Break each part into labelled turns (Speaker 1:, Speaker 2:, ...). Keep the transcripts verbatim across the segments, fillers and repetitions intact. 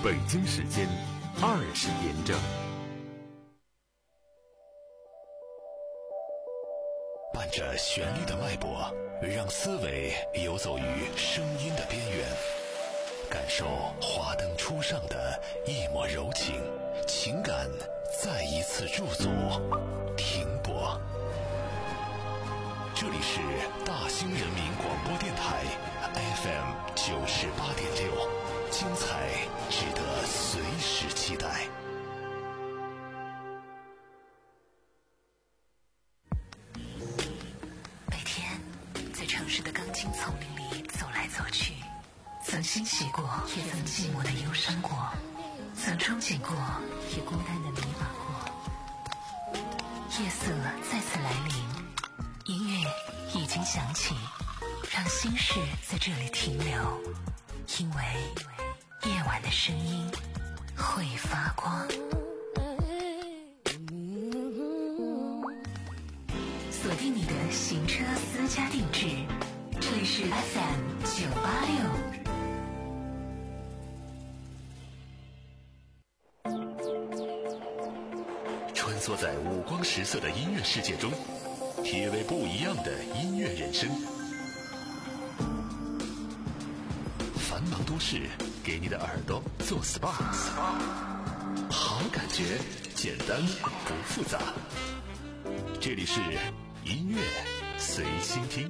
Speaker 1: 北京时间二十点整。
Speaker 2: 伴着旋律的脉搏，让思维游走于声音的边缘，感受华灯初上的一抹柔情，情感再一次驻足停泊。这里是大兴人民广播电台 F M 九十八点六，精彩值得随时期待。
Speaker 3: 每天在城市的钢筋丛林里走来走去，曾欣喜过，也曾寂寞的忧伤过，曾憧憬过，也孤单的迷茫过。夜色再次来临，音乐已经响起，让心事在这里停留，因为夜晚的声音会发光。锁定你的行车私家定制，这里是 F M 九八六。
Speaker 2: 穿梭在五光十色的音乐世界中，体味不一样的音乐人生。繁忙都市，给你的耳朵做 S P A， 好感觉，简单不复杂。这里是音乐随心听。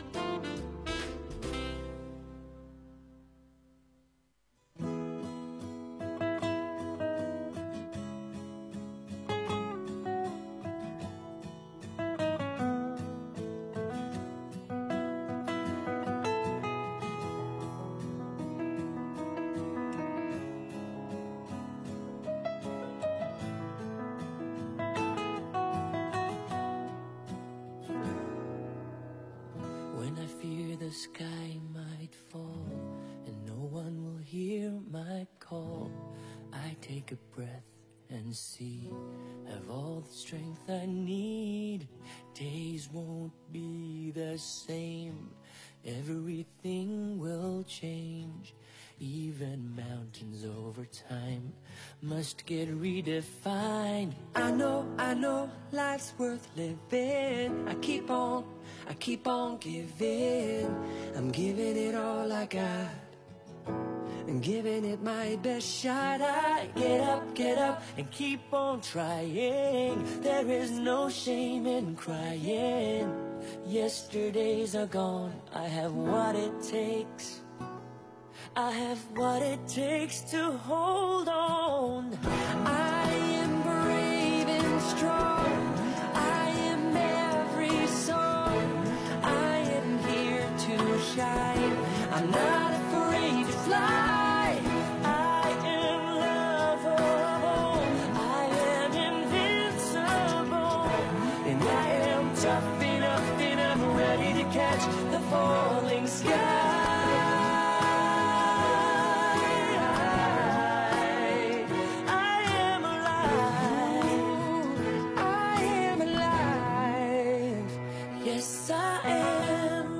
Speaker 4: See, have all the strength I need. Days won't be the same. Everything will change. Even mountains over time must get redefined. I know, I know, life's worth living. I keep on, I keep on giving. I'm giving it all I got, and giving it my best shot. I get up, get up, and keep on trying. There is no shame in crying. Yesterdays are gone. I have what it takes. I have what it takes to hold on. I am brave and strong. I am every song. I am here to shine. I'm not afraid to fly. Tough enough and I'm ready to catch the falling sky. I am alive. I am alive. Yes, I am.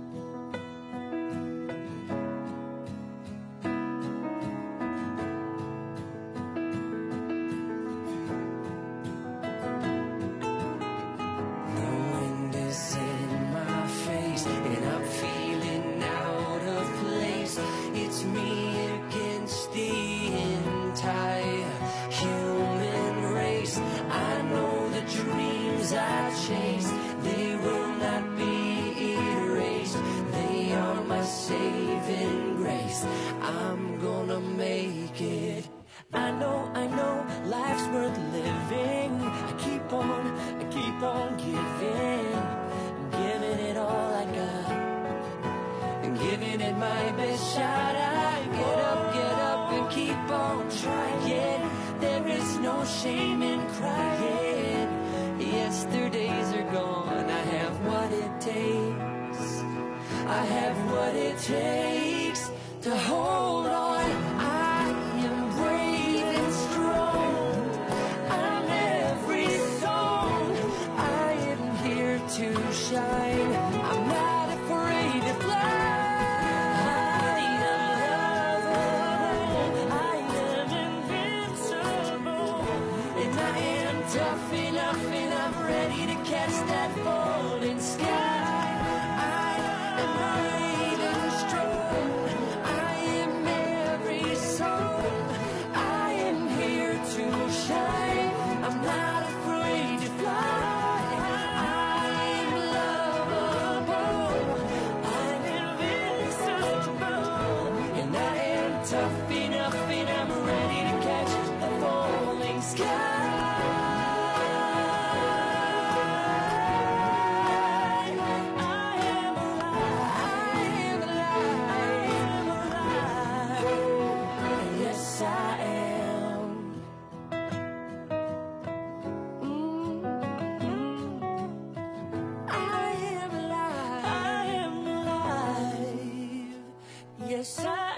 Speaker 4: And I'm feeling out of place. It's me against the entire human race. I know the dreams I chase, they will not be erased. They are my saving grace. I'm gonna make it. I know, I know, life's worth living. I keep on, I keep on giving. Giving it all I got, and giving it my best shot. I get up, get up, and keep on trying. There is no shame in crying. Yesterdays are gone. I have what it takes. I have what it takes to hold on. I am brave and strong. I'm every song. I am here to shine. I'm not afraid to fly. I am lovable. I am tough enough and I'm ready to catch that falling sky. I am brave and strong. I am every song. I am here to shine. I'm not afraid to fly. I'm lovable. I'm invincible. And I am tough enough and I'm ready to catch the falling sky. Yes, I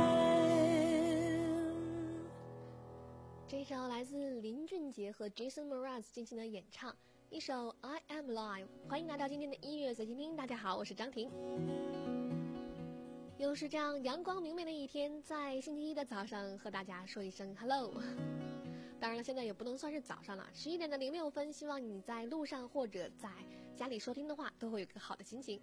Speaker 4: am.
Speaker 5: 这一首来自林俊杰和 Jason Mraz 进行的演唱，一首 I Am Alive。欢迎来到今天的音乐随心听，大家好，我是张婷。又是这样阳光明媚的一天，在星期一的早上和大家说一声 Hello。当然了，现在也不能算是早上了，十一点的零六分，希望你在路上或者在家里收听的话，都会有一个好的心情。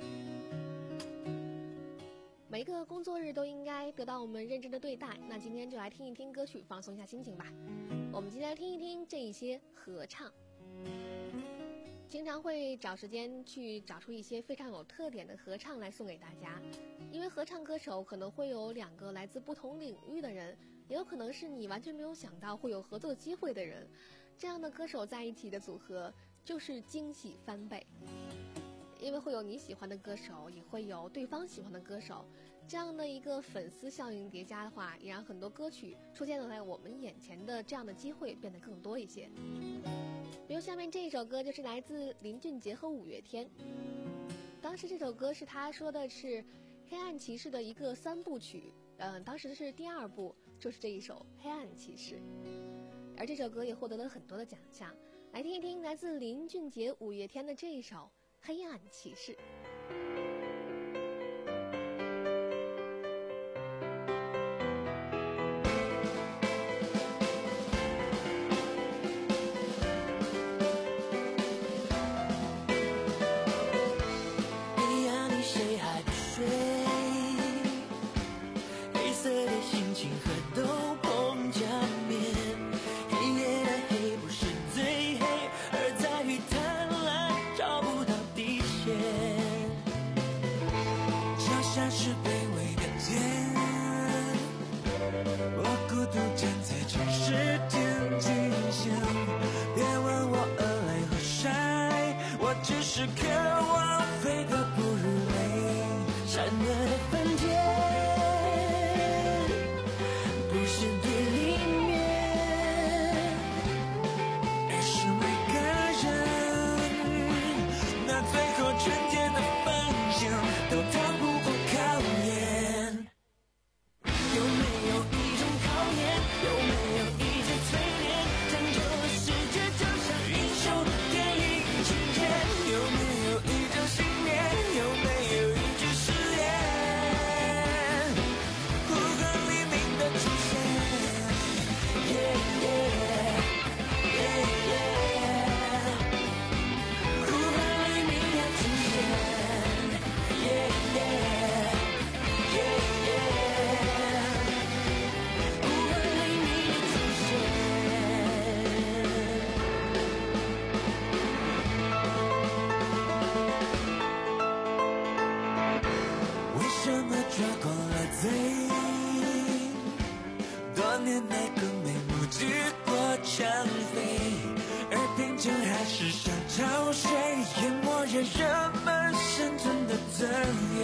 Speaker 5: 每一个工作日都应该得到我们认真的对待，那今天就来听一听歌曲，放松一下心情吧。我们今天来听一听这一些合唱。经常会找时间去找出一些非常有特点的合唱来送给大家，因为合唱歌手可能会有两个来自不同领域的人，也有可能是你完全没有想到会有合作机会的人，这样的歌手在一起的组合就是惊喜翻倍。因为会有你喜欢的歌手，也会有对方喜欢的歌手，这样的一个粉丝效应叠加的话，也让很多歌曲出现在我们眼前的这样的机会变得更多一些。比如下面这一首歌就是来自林俊杰和五月天，当时这首歌是他说的是黑暗骑士的一个三部曲，嗯，当时是第二部，就是这一首黑暗骑士，而这首歌也获得了很多的奖项。来听一听来自林俊杰五月天的这一首黑暗骑士。
Speaker 4: 黑暗里谁还不睡？黑色的心情和斗篷加冕，黑夜的黑不是最黑，而在于贪婪找不到底线。脚下是卑微的茧，我孤独站在城市天际线。别问我鹅来何晒，我只是渴望飞得不如累，闪热的分界不是对立面，而是每个人那最后纯洁的奉献都逃不过考验。有没有一种考验，有没有一种淬炼，拯救了世界就像英雄电影情节。有没有一种信念，有没有一句誓言，呼唤黎明的出现。Yeah, yeah, yeah, yeah. 呼唤黎明的出现。Yeah, yeah, yeah, yeah. 呼唤黎明的出现。为什么抓光了嘴？多年来更没目击过枪飞，而贫穷还是像潮水，淹没着人们生存的尊严。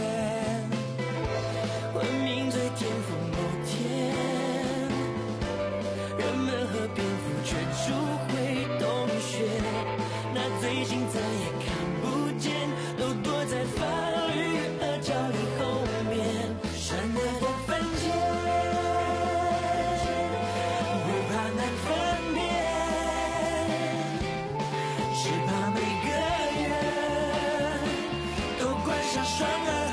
Speaker 4: 文明最巅峰某天，人们和蝙蝠全数会洞穴，那罪行再也看不见，都躲在法律和教育后面。善恶的分界不怕难分辨，只怕每个人都关上双眼。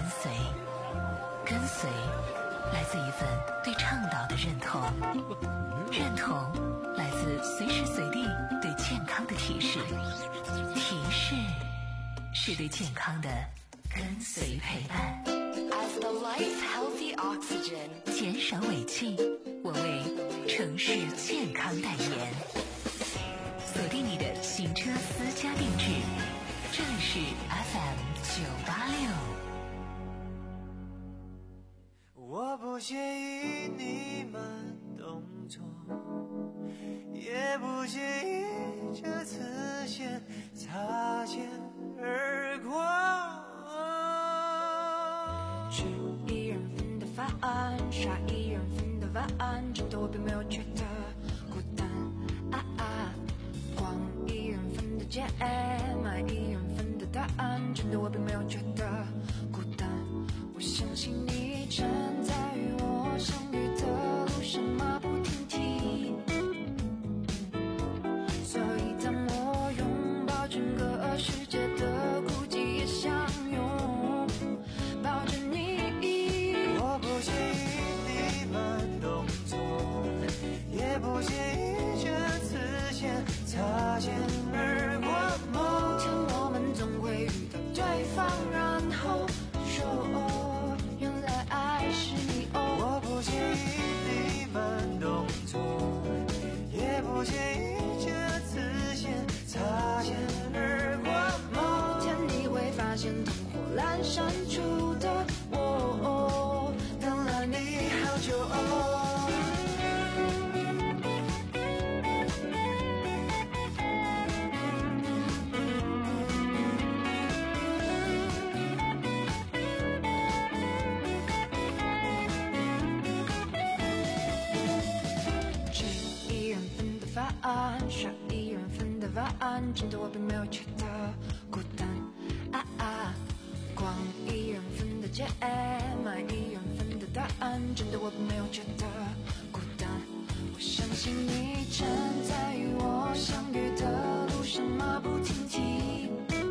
Speaker 3: 随。跟随来自一份对倡导的认同，认同来自随时随地对健康的提示，提示是对健康的跟随陪伴。
Speaker 6: As the lights healthy oxygen，
Speaker 3: 减少尾气，我为城市健康代言。锁定你的行车私家定制，这里是 F M 九八六。
Speaker 7: 我不介意你慢动作，也不介意这次先擦肩而过。
Speaker 6: 吃一人份的饭，刷一人份的碗，真的我并没有觉得孤单啊啊！逛一人份的街，买一人份的答案，真的我并没有觉得孤单。我相信你正在与我相遇的路上马不停蹄，所以当我拥抱整个世界的孤寂也相拥抱着你。
Speaker 7: 我不介意你慢动作，也不介意这次先擦肩而过。
Speaker 6: 某天我们总会遇到对方，然后说哦，原来爱是你哦。
Speaker 7: 我不介意你慢动作，也不介意这次先擦肩而过。
Speaker 6: 某天你会发现灯火阑珊处的我，等了你好久哦。吃一人份的饭，刷一人份的碗，真的我并没有觉得孤单啊啊！逛一人份的街，买一人份的答案，真的我并没有觉得孤单。我相信你正在与我相遇的路上马不停蹄，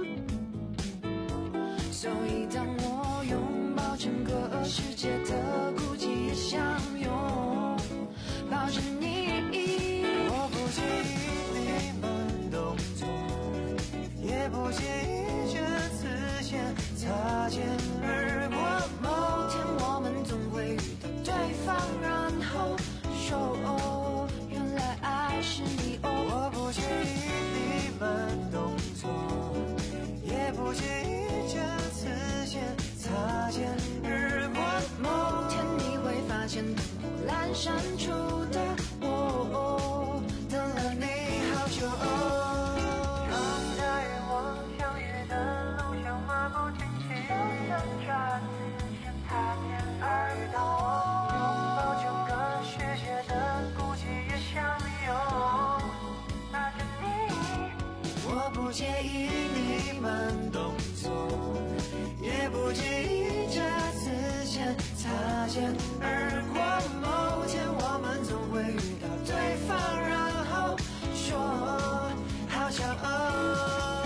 Speaker 6: 所以当我拥抱整个世界的孤寂也相拥抱着你。
Speaker 7: 我不介意你慢动作，也不介意这次先擦肩而过。
Speaker 6: 某天我们总会遇到对方，然后说哦，原来爱是你哦。
Speaker 7: 我不介意你慢动作，也不介意这次先擦肩而过。
Speaker 6: 某天你会发现灯火阑珊处的我，等了你好久哦。
Speaker 7: 正在与我相遇的路上马不停蹄，想这次先擦肩而过。拥抱整个世界的孤寂也相拥抱着你。我不介意你慢动作，也不介意这次先擦肩而过。某天我们总会遇到对方，然后说好骄傲。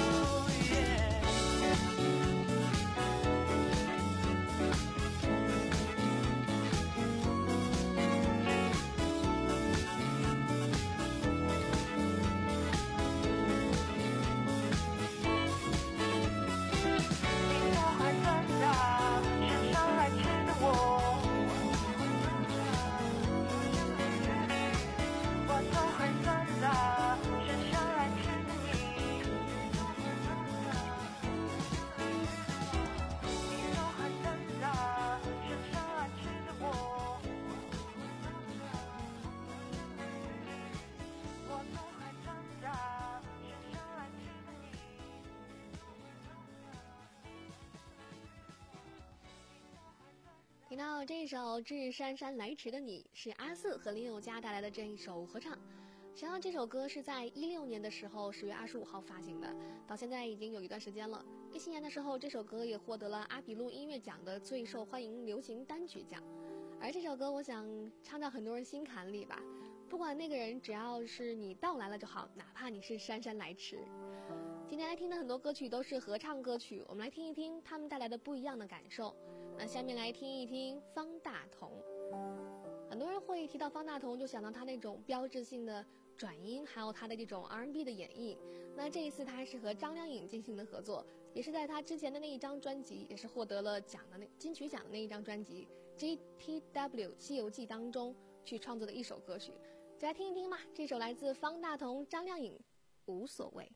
Speaker 5: 听到这首《致姗姗来迟的你》是阿瑟和林宥嘉带来的这一首合唱。实际上这首歌是在一六年的时候十月二十五号发行的，到现在已经有一段时间了。一七年的时候，这首歌也获得了阿比路音乐奖的最受欢迎流行单曲奖。而这首歌我想唱到很多人心坎里吧，不管那个人，只要是你到来了就好，哪怕你是姗姗来迟。今天来听的很多歌曲都是合唱歌曲，我们来听一听他们带来的不一样的感受。 那下面来听一听方大同。很多人会提到方大同，就想到他那种标志性的转音，还有他的这种 R and B 的演绎。那这一次他是和张靓颖进行的合作，也是在他之前的那一张专辑，也是获得了奖的那金曲奖的那一张专辑 G T W 西游记当中去创作的一首歌曲。就来听一听嘛，这首来自方大同、张靓颖，无所谓。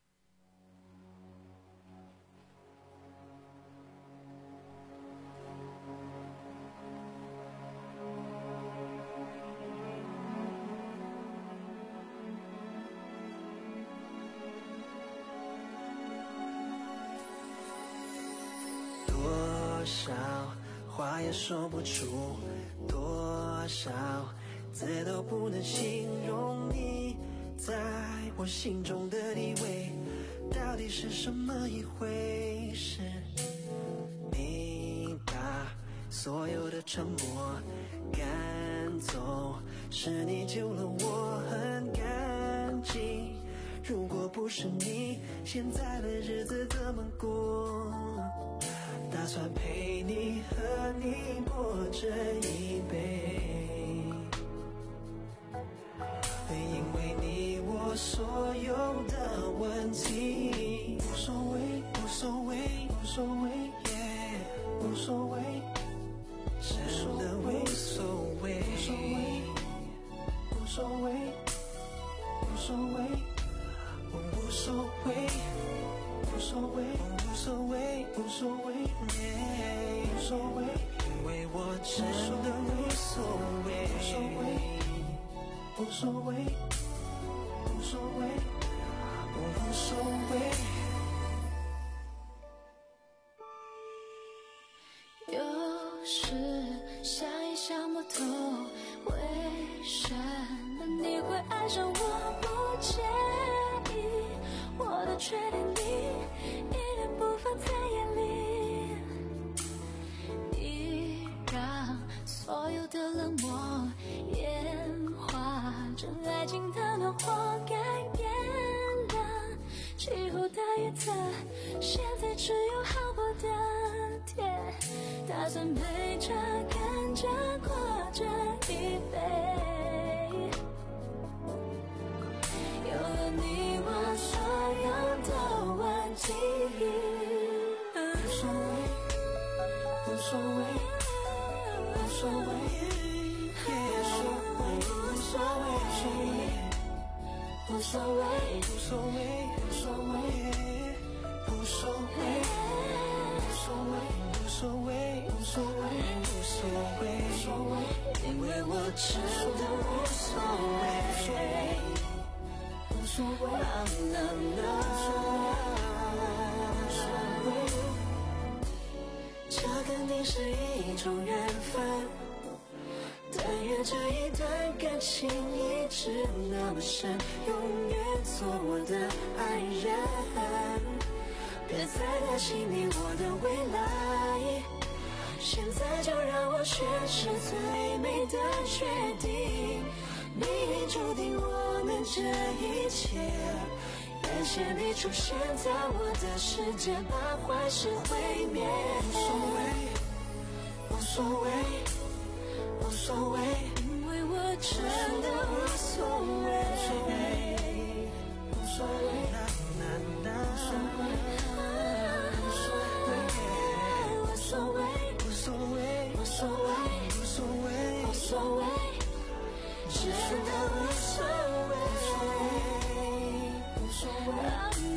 Speaker 8: 多少话也说不出，多少字都不能形容你在我心中的地位，到底是什么一回事？你把所有的沉默赶走，是你救了我，很感激。如果不是你，现在的日子怎么过？打算陪你和你过这一辈，因为你我所有的问题，无所谓无所谓无所谓耶，无所谓，真的无所谓，无所谓无所谓无所谓无所谓无所谓无所谓无所谓无所谓，因为我真的无所谓无所谓无所谓无所谓。
Speaker 6: 有时想一想不通，为什么你会爱上我？不介意我的缺点，你一点不放在眼里，你让所有的冷漠演化成爱情的暖和，改变了气候的叶子，现在只有好过的甜，打算陪着看着过这一辈，有了你我所有的问题，
Speaker 8: 无所谓无所谓无所谓无所谓无所谓无所谓无所谓无所谓无所谓无所谓无所谓无所谓，因为我真的无所谓无所谓无所谓，这肯定是一种缘分，但愿这一段感情一直那么深，永远做我的爱人，别再担心你我的未来，现在就让我诠释最美的决定，命运注定我们这一切，感谢你出现在我的世界，把坏事毁灭，无所谓无所谓无所谓，
Speaker 6: 因为我真的无所谓
Speaker 8: 无所谓无所谓无所谓无所谓无所谓无所谓无所谓，真的无所谓无所谓无所谓。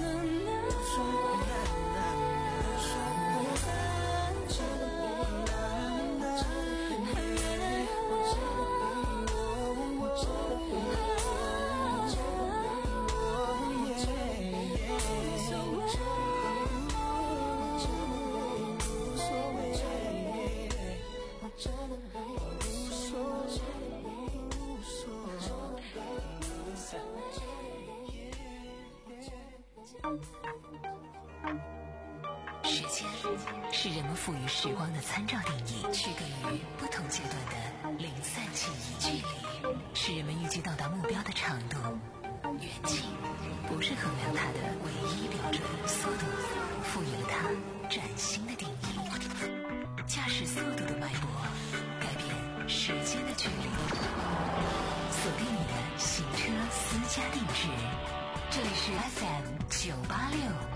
Speaker 3: 时间是人们赋予时光的参照定义，区隔于不同阶段的零散记忆。距离是人们预计到达目标的长度，远近不是衡量它的唯一标准，速度赋予了它崭新的定义。 驾驶速度的脉搏，改变时间的距离。锁定你的行车私家定制，这里是 F M 九八六。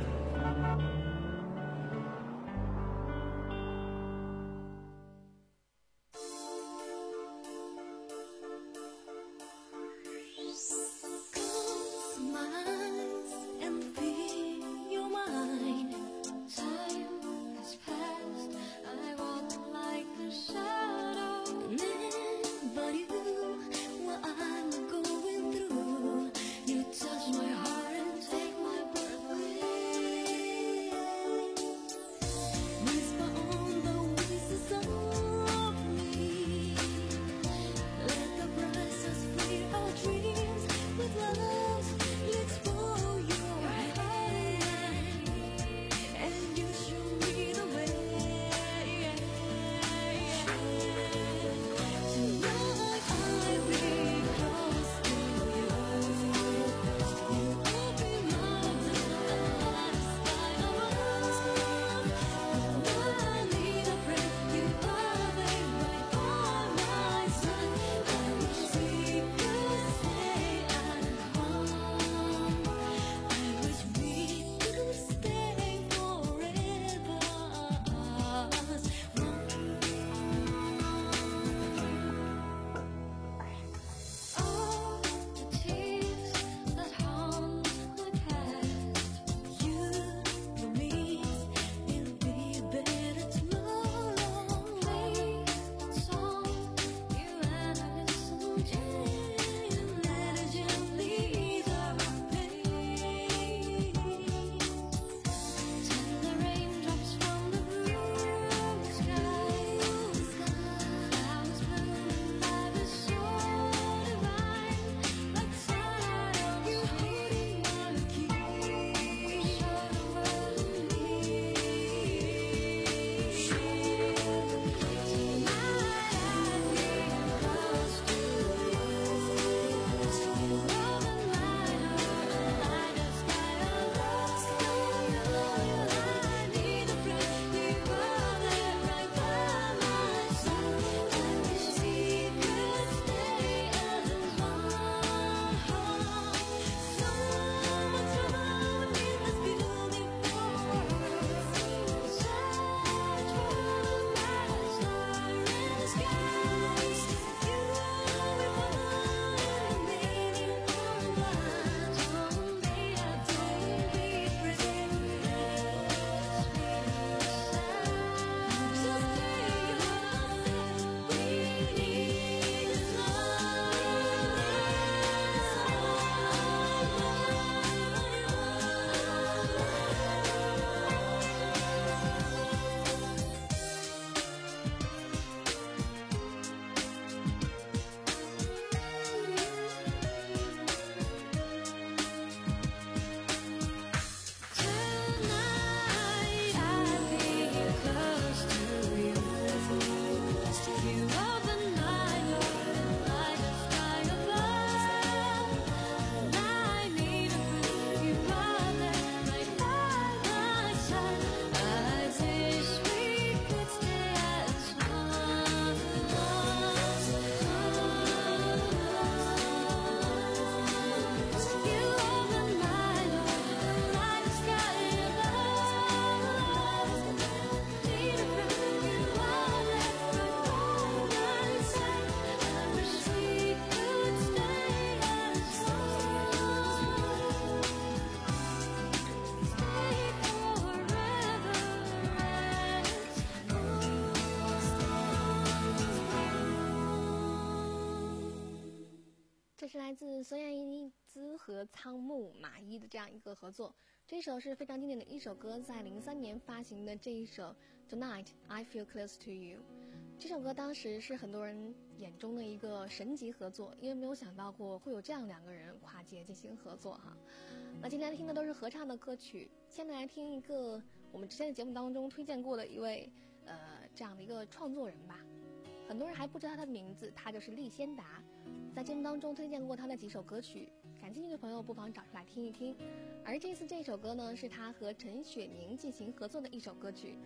Speaker 5: 这是来自孙燕姿和仓木麻衣的这样一个合作，这首是非常经典的一首歌，在零三年发行的这一首 Tonight I Feel Close to You。 这首歌当时是很多人眼中的一个神级合作，因为没有想到过会有这样两个人跨界进行合作哈。那今天听的都是合唱的歌曲，现在来听一个我们之前的节目当中推荐过的一位呃这样的一个创作人吧，很多人还不知道他的名字，他就是厉仙达，在节目当中推荐过他的几首歌曲，感兴趣的朋友不妨找出来听一听。而这次这首歌呢，是他和陈雪凝进行合作的一首歌曲，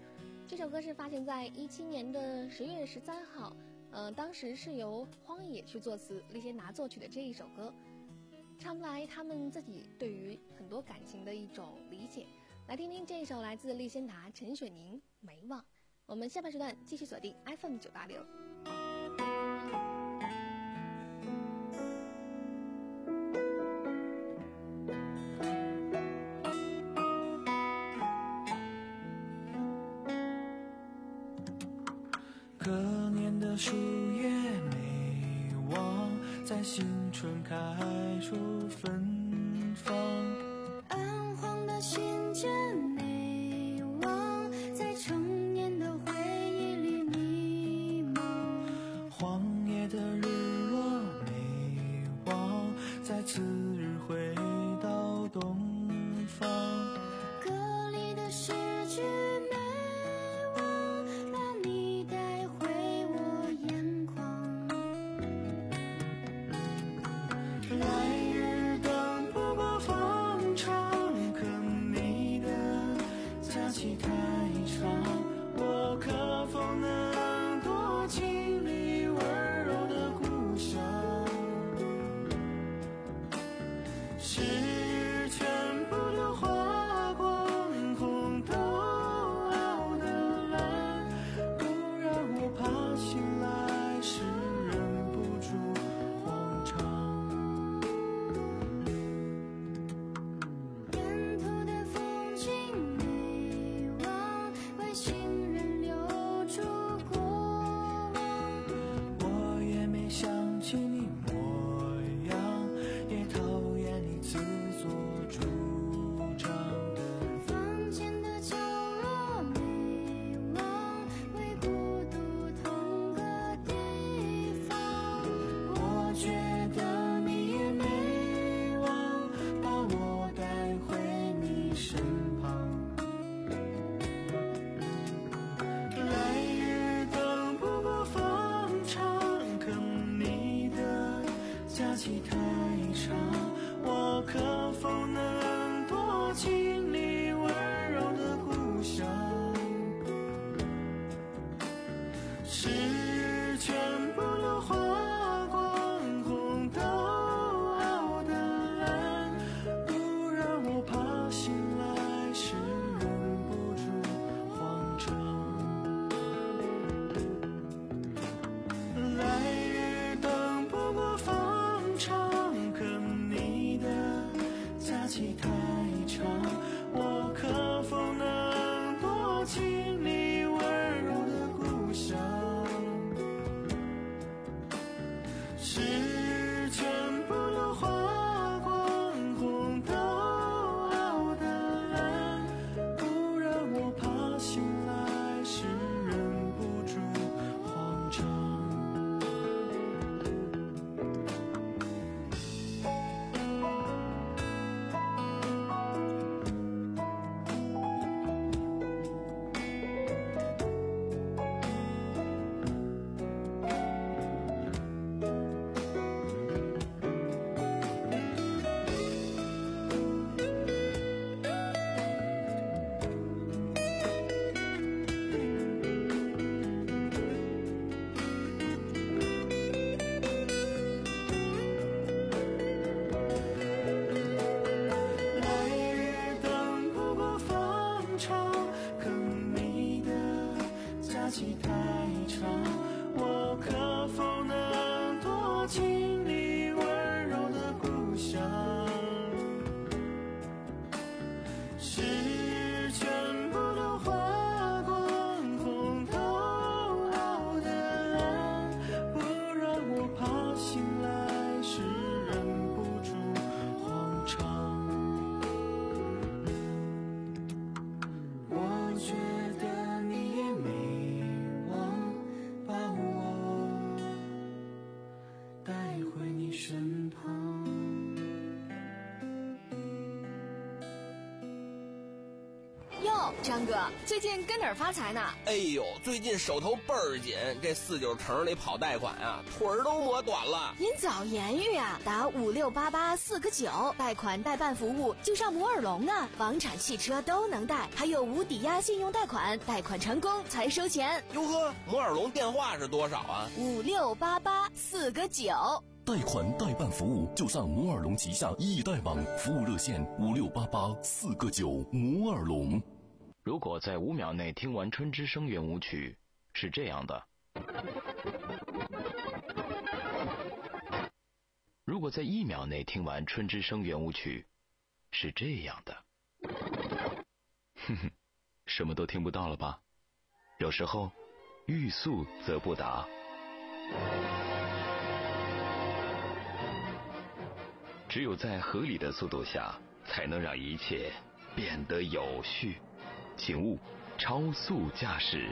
Speaker 5: 这首歌是发行在一七年的十月十三号，呃，当时是由荒野去作词，利仙达作曲的这一首歌，唱出来他们自己对于很多感情的一种理解。来听听这一首来自利仙达、陈雪凝《没忘》。我们下半时段继续锁定 F M 九八六。
Speaker 9: 可怜的树叶没忘，在新春开出芬芳。
Speaker 6: 暗黄的信件没忘，在成年的回忆里迷茫。
Speaker 9: 荒野的日落没忘，在次日回到东方。
Speaker 6: 歌里的诗句没忘，把你带回我眼眶。
Speaker 9: 来日等不过方长，可你的假期太长，我可否能多经历温柔的故乡？时日全部都花光，红豆熬的烂，不让我怕醒来时忍不住慌张。
Speaker 6: 沿途的风景没忘，为行人留住过往。
Speaker 9: 我也没想起你模样，也讨厌你自作主张。
Speaker 6: 房间的角落没忘，为孤独同个地方。
Speaker 9: 我觉得你也没忘，把我带回你身旁。来日等不过方长，可你的假期太长，我可否能多经历温柔的故乡？时日全部都花光，红豆熬的烂，不让我怕醒来时忍不住慌张。来日等不过方长，可你的假期太长，我可否能多经历温柔的故乡？时日全部都花光，红豆熬的烂，不让我怕醒来时忍不住慌张。来日等不过方长，可你的假期太长，我可否能多经历温柔的故乡？时日全部都花光，红豆熬的烂，不让我怕醒来时忍不住慌张。我觉得你也没忘，把我带回你身旁。
Speaker 10: 哟，张哥，最近跟哪儿发财呢？
Speaker 11: 哎呦，最近手头倍儿紧，这四九城里跑贷款啊，腿儿都磨短了。
Speaker 10: 您早言语啊，打五六八八四个九，贷款代办服务就上摩尔龙啊，房产、汽车都能贷，还有无抵押信用贷款，贷款成功才收钱。
Speaker 11: 哟呵，摩尔龙电话是多少啊？
Speaker 10: 五六八八四个九。
Speaker 2: 贷款代办服务就上摩尔龙旗下易贷网，服务热线五六八八四个九。摩尔龙。
Speaker 12: 如果在五秒内听完春之声圆舞曲，是这样的；如果在一秒内听完春之声圆舞曲，是这样的。哼哼，什么都听不到了吧？有时候，欲速则不达。只有在合理的速度下，才能让一切变得有序。请勿超速驾驶。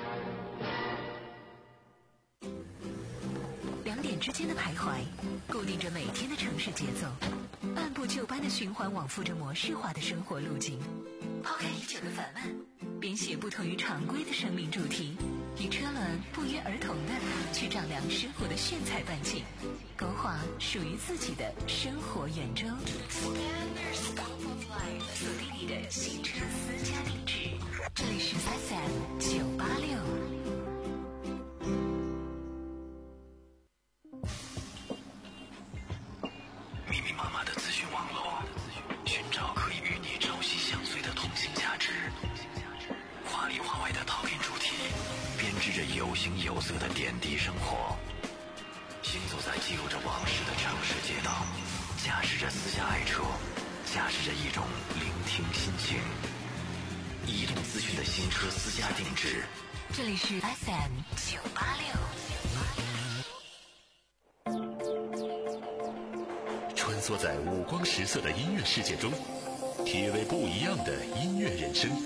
Speaker 3: 两点之间的徘徊，固定着每天的城市节奏，按部就班的循环往复着模式化的生活路径。抛开已久的烦闷，编写不同于常规的生命主题，与车轮不约而同的去丈量生活的炫彩半径，勾画属于自己的生活圆周。锁定你的新车私家定制，这里是 F M 九八六。
Speaker 2: 密密麻麻的资讯网络，寻找可以与你朝夕相随的通信价值。华里华外的陶片主题，编织着有形有色的点滴生活。行走在记录着往事的城市街道，驾驶着私家爱车，驾驶着一种聆听心情。移动资讯的新车私家定制，
Speaker 3: 这里是 F M 九八六。
Speaker 2: 穿梭在五光十色的音乐世界中，体味不一样的音乐人生。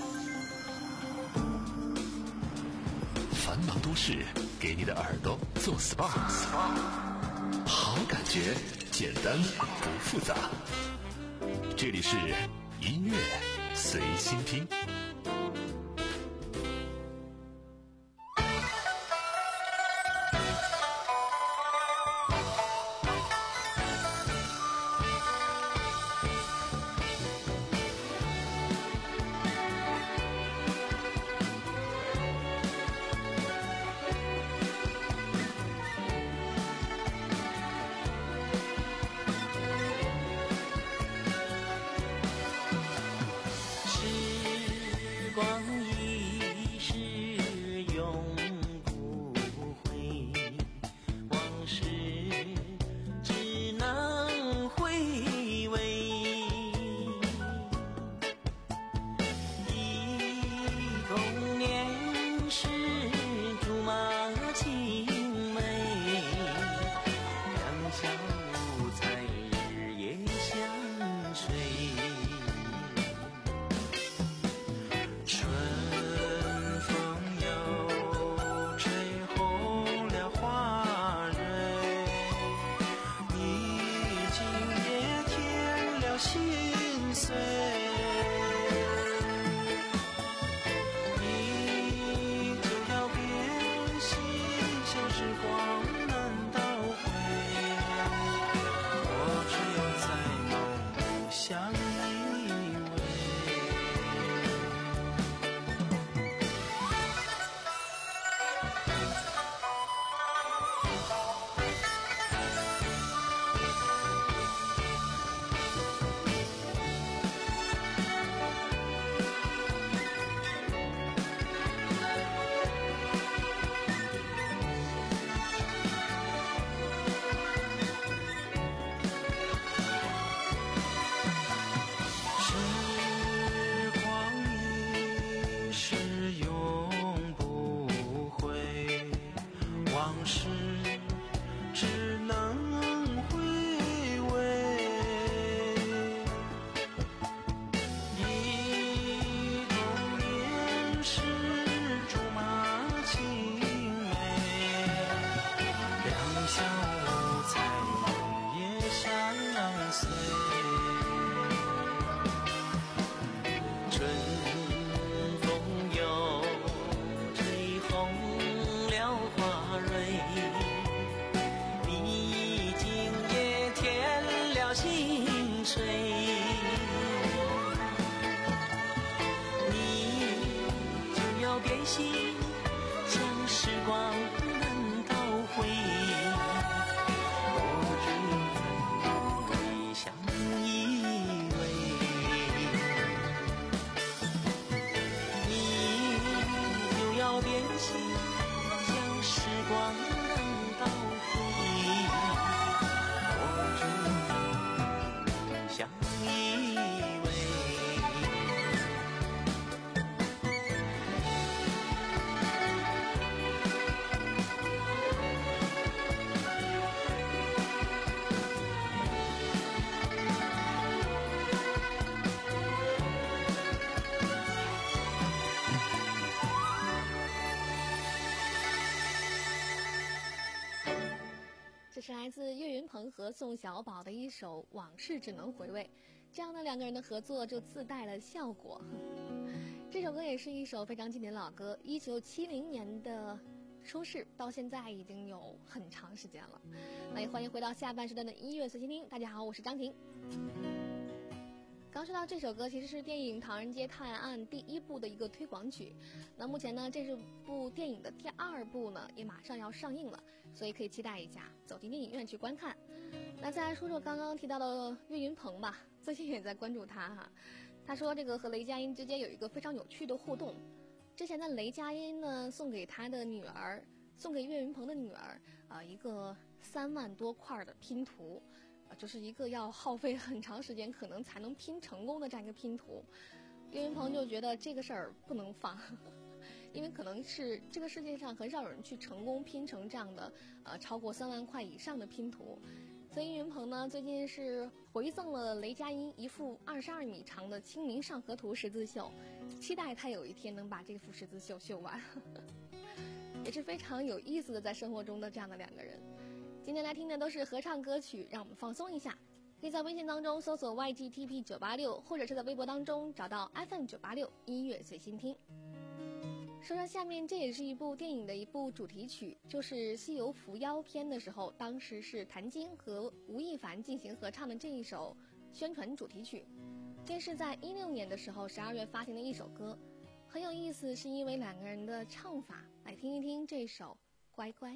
Speaker 2: 繁忙都市，给你的耳朵做 S P A， 好感觉，简单不复杂。这里是音乐随心听。
Speaker 9: 光能到回忆，我祝你相依偎。
Speaker 5: 这是来自岳云鹏和宋小宝的一首《往事只能回味》，这样的两个人的合作就自带了效果。这首歌也是一首非常经典的老歌，一九七零年的出世，到现在已经有很长时间了。那也欢迎回到下半时段的音乐随心听。大家好，我是张婷。刚说到这首歌其实是电影《唐人街探案》第一部的一个推广曲，那目前呢这是部电影的第二部呢也马上要上映了，所以可以期待一下，走进电影院去观看。那再来说说刚刚提到的岳云鹏吧，最近也在关注他哈。他说这个和雷佳音之间有一个非常有趣的互动，之前的雷佳音呢送给他的女儿，送给岳云鹏的女儿啊、呃、一个三万多块的拼图。就是一个要耗费很长时间可能才能拼成功的这样一个拼图，岳云鹏就觉得这个事儿不能放，因为可能是这个世界上很少有人去成功拼成这样的呃超过三万块以上的拼图，所以岳云鹏呢最近是回赠了雷佳音一幅二十二米长的《清明上河图》十字绣，期待他有一天能把这幅十字绣绣完，也是非常有意思的在生活中的这样的两个人。今天来听的都是合唱歌曲，让我们放松一下。可以在微信当中搜索 Y G T P 九八六，或者是在微博当中找到 F M 九八六音乐随心听。说说下面，这也是一部电影的一部主题曲，就是《西游伏妖篇》的时候，当时是谭晶和吴亦凡进行合唱的这一首宣传主题曲。这是在一六年的时候十二月发行的一首歌，很有意思，是因为两个人的唱法。来听一听这首《乖乖》。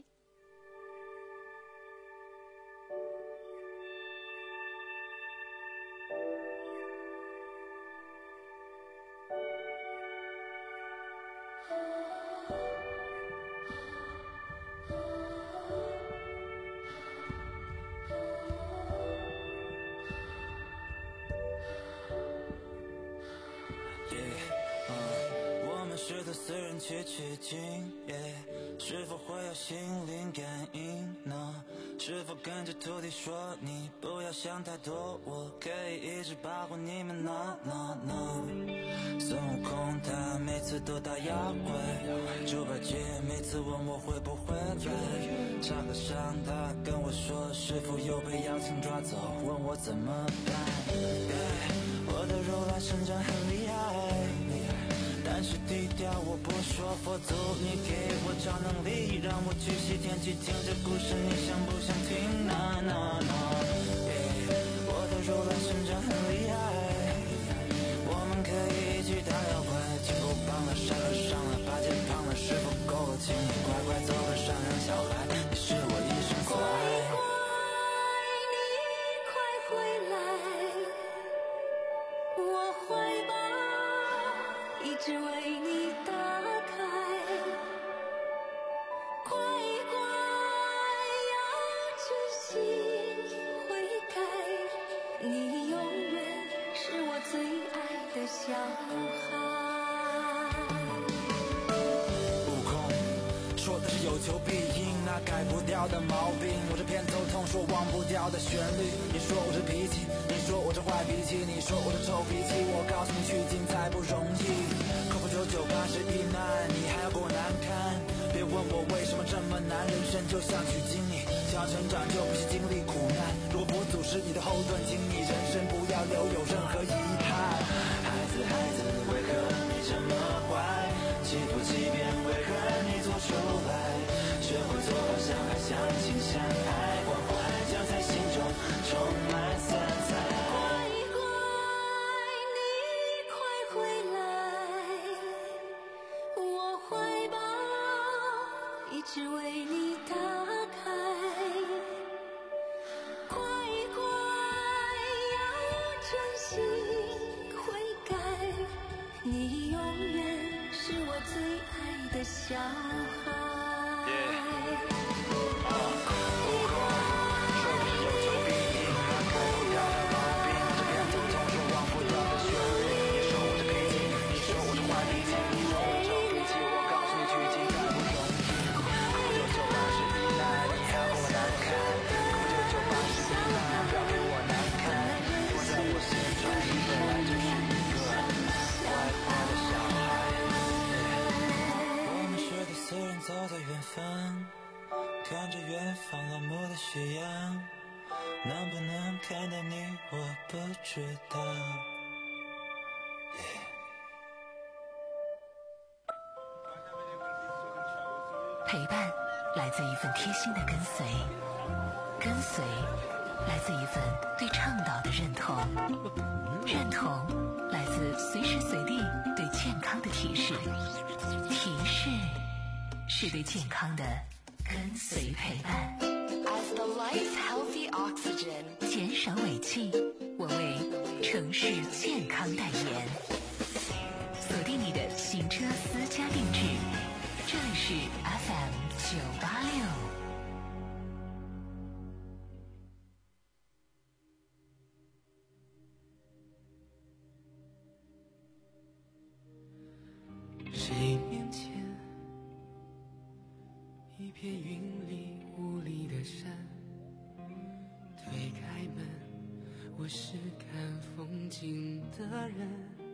Speaker 9: 是的私人去取经、yeah, 是否会有心灵感应呢？是否跟着徒弟说你不要想太多，我可以一直保护你们 no no no。 孙悟空他每次都打妖怪，猪八戒每次问我会不会来，沙和尚他跟我说师傅又被妖精抓走，问我怎么办、yeah, 我的如来神掌很厉害，但是低调我不说，佛祖你给我超能力，让我去西天去听这故事，你想不想听？ No no no、yeah, 我的如来神掌很厉害，我们可以一起打妖怪，金箍棒了，沙和尚了，八戒胖了，师傅够了，请你乖乖做个善良小孩，你是我一生所爱。
Speaker 8: 乖乖，你快回来，我怀抱一直为你打开，乖乖要珍惜悔改，你永远是我最爱的小孩。
Speaker 9: 悟空说的是有求必应，那改不掉的毛病，我这偏头痛说忘不掉的旋律，你说我这脾气，你说我这坏脾气，你说我这臭脾气，我告诉你取经再不容易，口不九九八十一难，你还要给我难堪，别问我为什么这么难，人生就像取经，你想要成长就必须经历苦难，如果佛祖是你的后盾，请你人生不要留有任何遗憾。孩子孩子为何你这么坏，欺负欺骗为何你做出来，学会做好小孩，相亲相爱，关怀将在心中充满色彩。
Speaker 8: 乖乖，你快回来，我怀抱一直为你打开，乖乖要珍惜悔改，你永远是我最爱的小孩。
Speaker 9: Yeah.
Speaker 13: 远方，看着远方落寞的雪阳，能不能看到你我不知道。
Speaker 3: 陪伴来自一份贴心的跟随，跟随来自一份对倡导的认同，认同来自随时随地对健康的提示，提示是对健康的跟随陪伴。
Speaker 10: As the life healthy oxygen，
Speaker 3: 减少尾气，我为城市健康代言。锁定你的行车私家定制，这里是 F M 九八六。
Speaker 4: 谁面前一片云里雾里的山，推开门，我是看风景的人，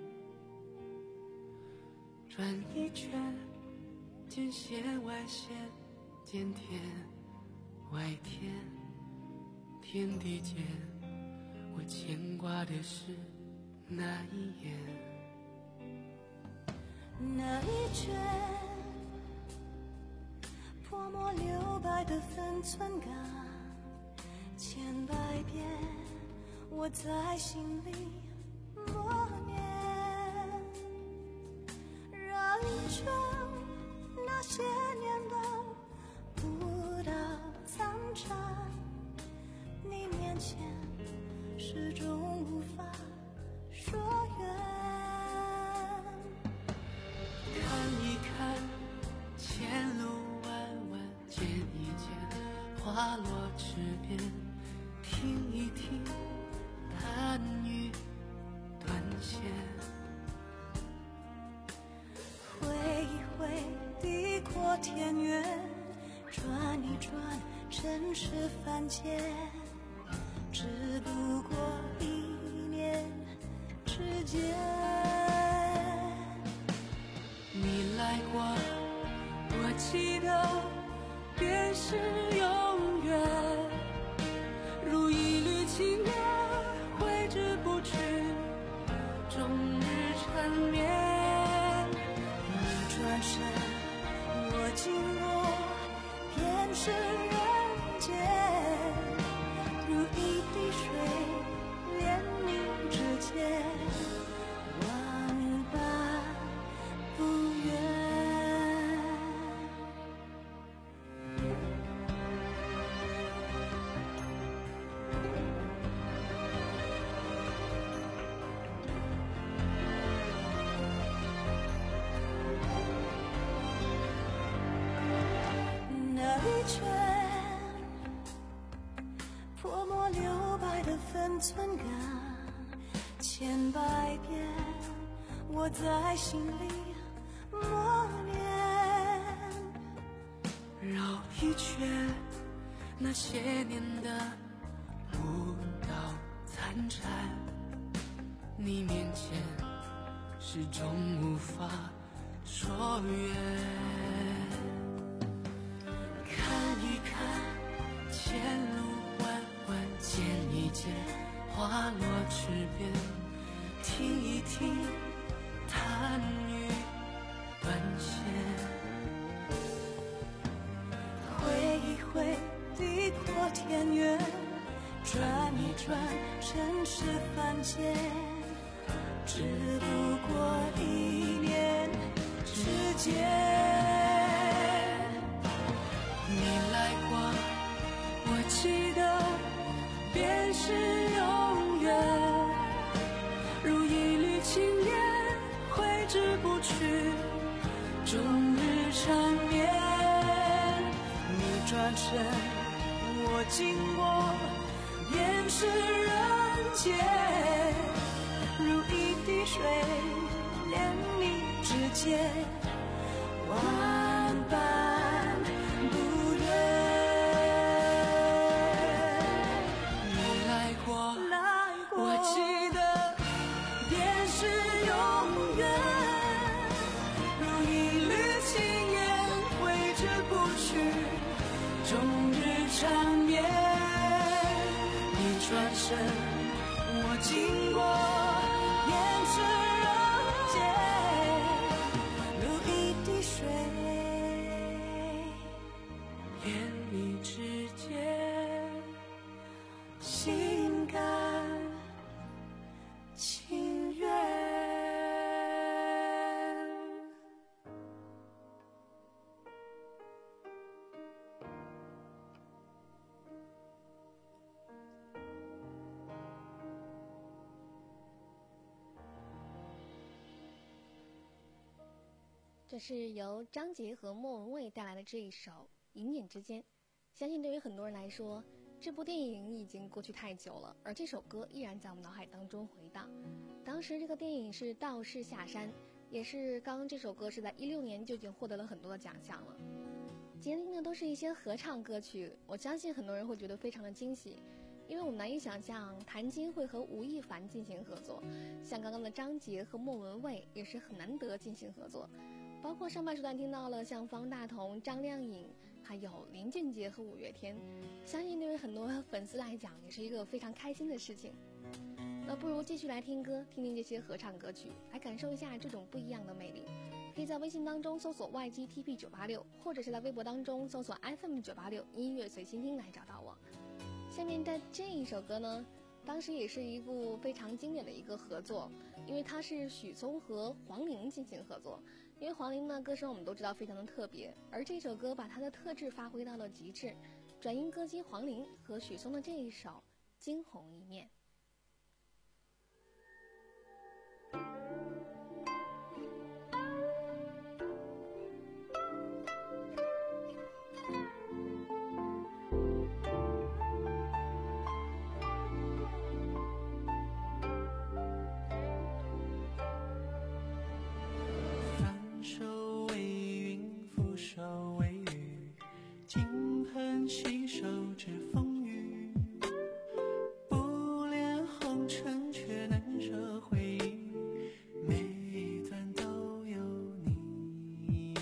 Speaker 4: 转一圈，见线外线，见天外天，天地间，我牵挂的是那一眼。
Speaker 8: 那一圈泼墨留白的分寸感，千百遍我在心里默念，绕一圈那些年的舞蹈残渣，你面前始终无法说远。
Speaker 4: 看一看前路弯弯，见一见花落池边，听一听弹雨断线，
Speaker 8: 挥一挥地阔天远，转一转尘世凡间，只不过一念之间。
Speaker 4: 你来过，我记得便是永远，如一缕青烟挥之不去，终日缠绵。
Speaker 8: 你转身，我经过，便是人间，如一滴水连你指尖，万般不愿。那一圈泼墨留白的分寸感，千百遍我在心里默念，
Speaker 4: 绕一圈那些年的舞蹈残蝉，你面前始终无法说远。看一看前路弯弯，见一见花落池边，听一听弹雨断线，
Speaker 8: 挥一挥地阔天远，转一转尘世凡间，只不过一念之间。
Speaker 4: 你来过，我记得便是永远，如一缕青烟挥之不去，终日缠绵。
Speaker 8: 你转身，我经过，便是人间，如一滴水连你指尖，万般不愿。
Speaker 4: 你来过，我记得便是永远，如一缕青烟挥之不去。 终日缠绵。一转身，我经过烟池人间，如一滴水，言语之间，心甘情愿。
Speaker 5: 这是由张杰和莫文蔚带来的这一首《一念之间》。相信对于很多人来说，这部电影已经过去太久了，而这首歌依然在我们脑海当中回荡。当时这个电影是《道士下山》，也是刚刚这首歌是在一六年就已经获得了很多的奖项了。今天听的都是一些合唱歌曲，我相信很多人会觉得非常的惊喜，因为我们难以想象谭晶会和吴亦凡进行合作，像刚刚的张杰和莫文蔚也是很难得进行合作。包括上半时段听到了像方大同、张靓颖，还有林俊杰和五月天，相信对于很多粉丝来讲也是一个非常开心的事情。那不如继续来听歌，听听这些合唱歌曲，来感受一下这种不一样的魅力。可以在微信当中搜索 Y G T P 九八六，或者是在微博当中搜索 F M 九八六音乐随心听来找到我。下面的这一首歌呢，当时也是一部非常经典的一个合作，因为它是许嵩和黄龄进行合作。因为黄龄呢歌声我们都知道非常的特别，而这首歌把它的特质发挥到了极致，转音歌姬黄龄和许嵩的这一首《惊鸿一面》。
Speaker 9: 携手指风雨，不恋红尘，却难舍回忆，每一段都有你。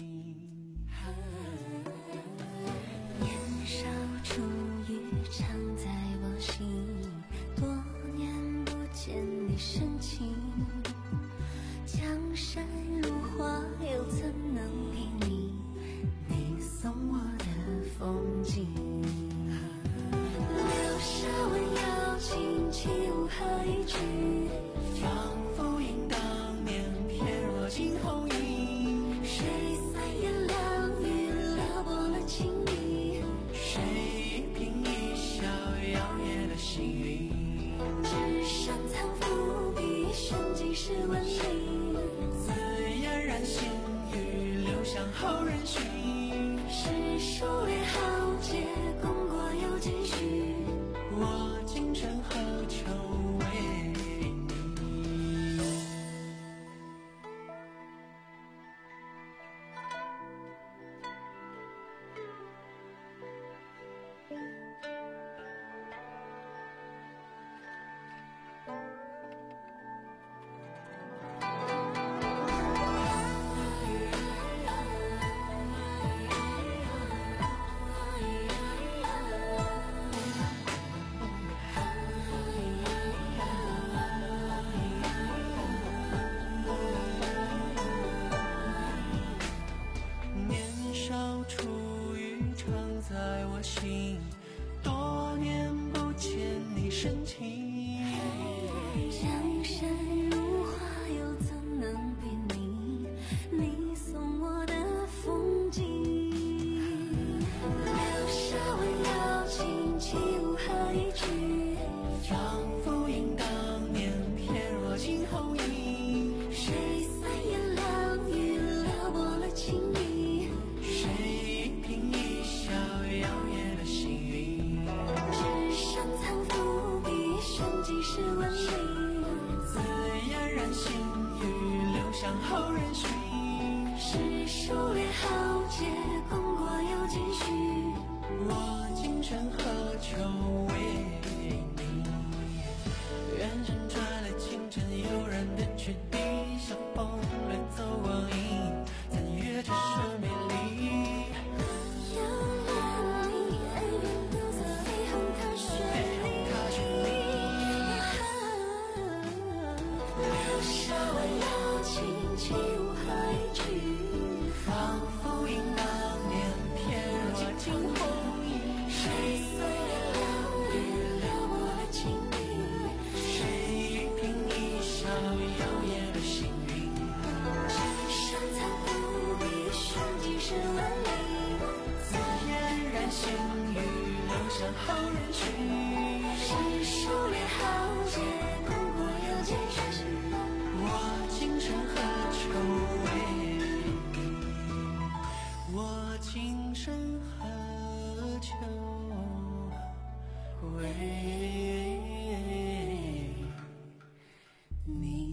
Speaker 8: 年少初遇，常在我心，多年不见你深情，江山如画，又怎能比拟你送我的风景？留下温柔情，岂无何一句，
Speaker 9: 仿佛应当年翩若惊鸿影。
Speaker 8: 谁三言两语撩拨了情意，
Speaker 9: 谁一颦一笑摇曳了心灵。
Speaker 8: 纸上藏伏笔，瞬即是文理，
Speaker 9: 自嫣然心语，留向后人寻。
Speaker 8: 是数列豪杰，功过有几许？
Speaker 9: 我今生何求为你？多年不见你深情，
Speaker 8: 江山如画，又怎能比拟你送我的风景？留下温柔情，岂无何一句，
Speaker 9: 仿佛应当年翩若惊鸿影。
Speaker 8: 谁三言两语撩拨了情意，
Speaker 9: 谁一颦一笑摇曳了心灵。
Speaker 8: 纸上藏伏笔，瞬即是文理，
Speaker 9: 自
Speaker 8: 上好人群，是狩猎豪杰，不过有几只。我今生何求为？我今生何求为你？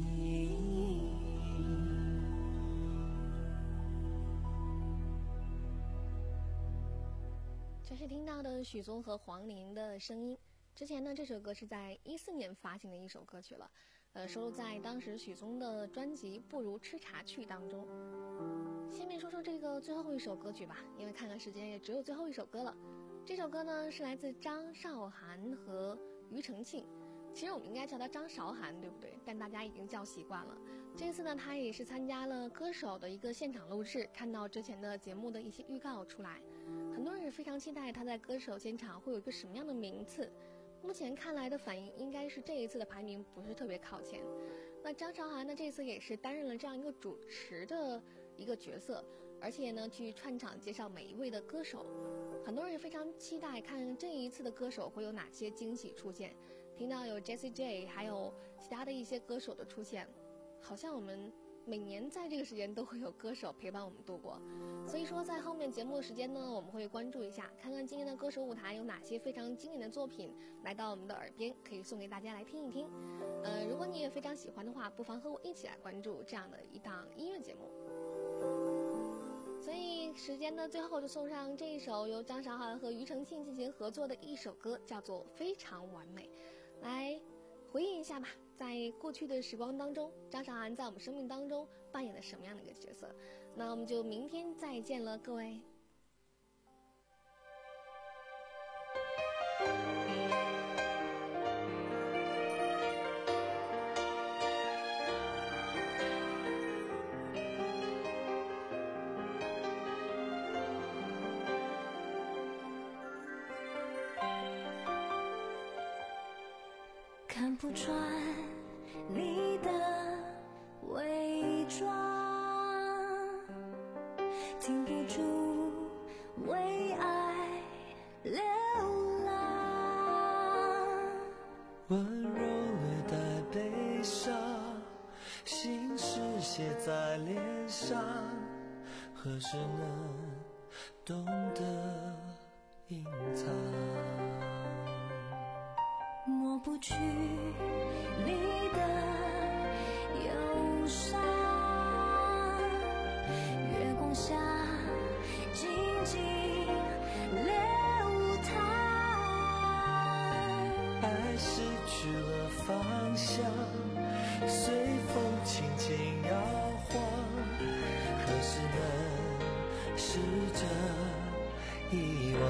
Speaker 5: 这是听到的许嵩和黄龄的声音。之前呢，这首歌是在一四年发行的一首歌曲了，呃，收录在当时许嵩的专辑《不如吃茶去》当中。下面说说这个最后一首歌曲吧，因为看看时间也只有最后一首歌了。这首歌呢是来自张韶涵和庾澄庆，其实我们应该叫他张韶涵，对不对？但大家已经叫习惯了。这次呢，他也是参加了歌手的一个现场录制，看到之前的节目的一些预告出来，很多人也非常期待他在歌手现场会有一个什么样的名次。目前看来的反应应该是这一次的排名不是特别靠前。那张韶涵呢，这次也是担任了这样一个主持的一个角色，而且呢去串场介绍每一位的歌手，很多人也非常期待看这一次的歌手会有哪些惊喜出现。听到有 Jessie J 还有其他的一些歌手的出现，好像我们每年在这个时间都会有歌手陪伴我们度过。所以说在后面节目的时间呢，我们会关注一下，看看今年的歌手舞台有哪些非常经典的作品来到我们的耳边，可以送给大家来听一听。呃，如果你也非常喜欢的话，不妨和我一起来关注这样的一档音乐节目。所以时间呢，最后就送上这一首由张韶涵和庾澄庆进行合作的一首歌，叫做《非常完美》，来回忆一下吧，在过去的时光当中，张韶涵在我们生命当中扮演了什么样的一个角色？那我们就明天再见了，各位。
Speaker 8: 看不穿你的伪装，停不住为爱流浪，
Speaker 9: 温柔略带悲伤，心事写在脸上，何时能懂得隐藏？
Speaker 8: 抹不去你的忧伤，月光下静静流淌，
Speaker 9: 爱失去了方向，随风轻轻摇晃，何时能试着遗忘？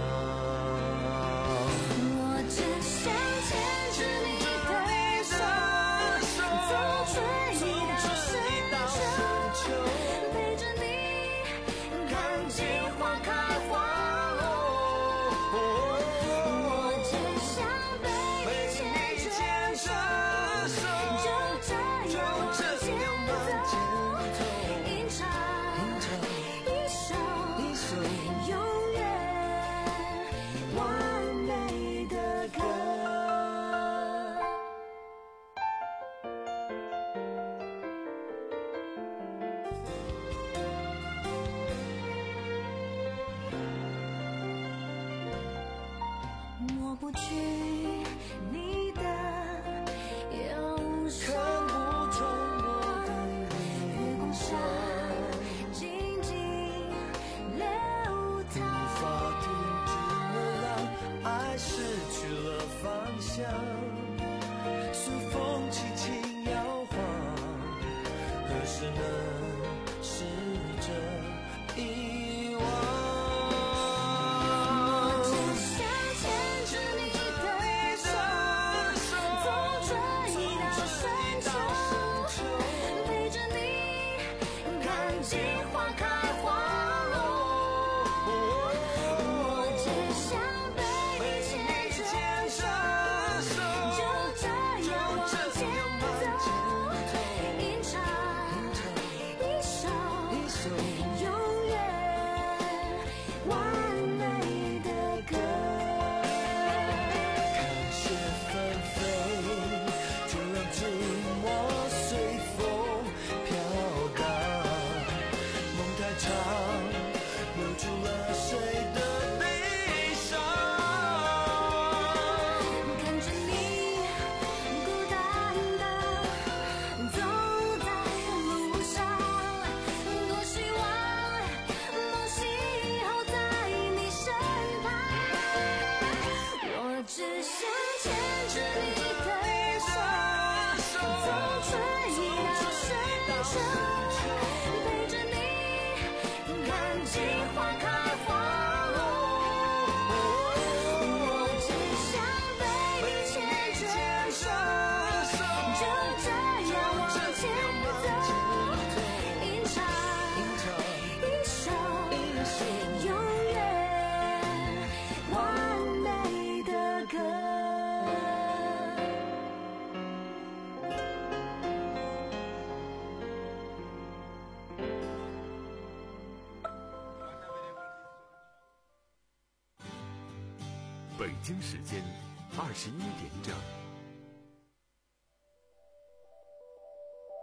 Speaker 1: 北京时间二十一点整。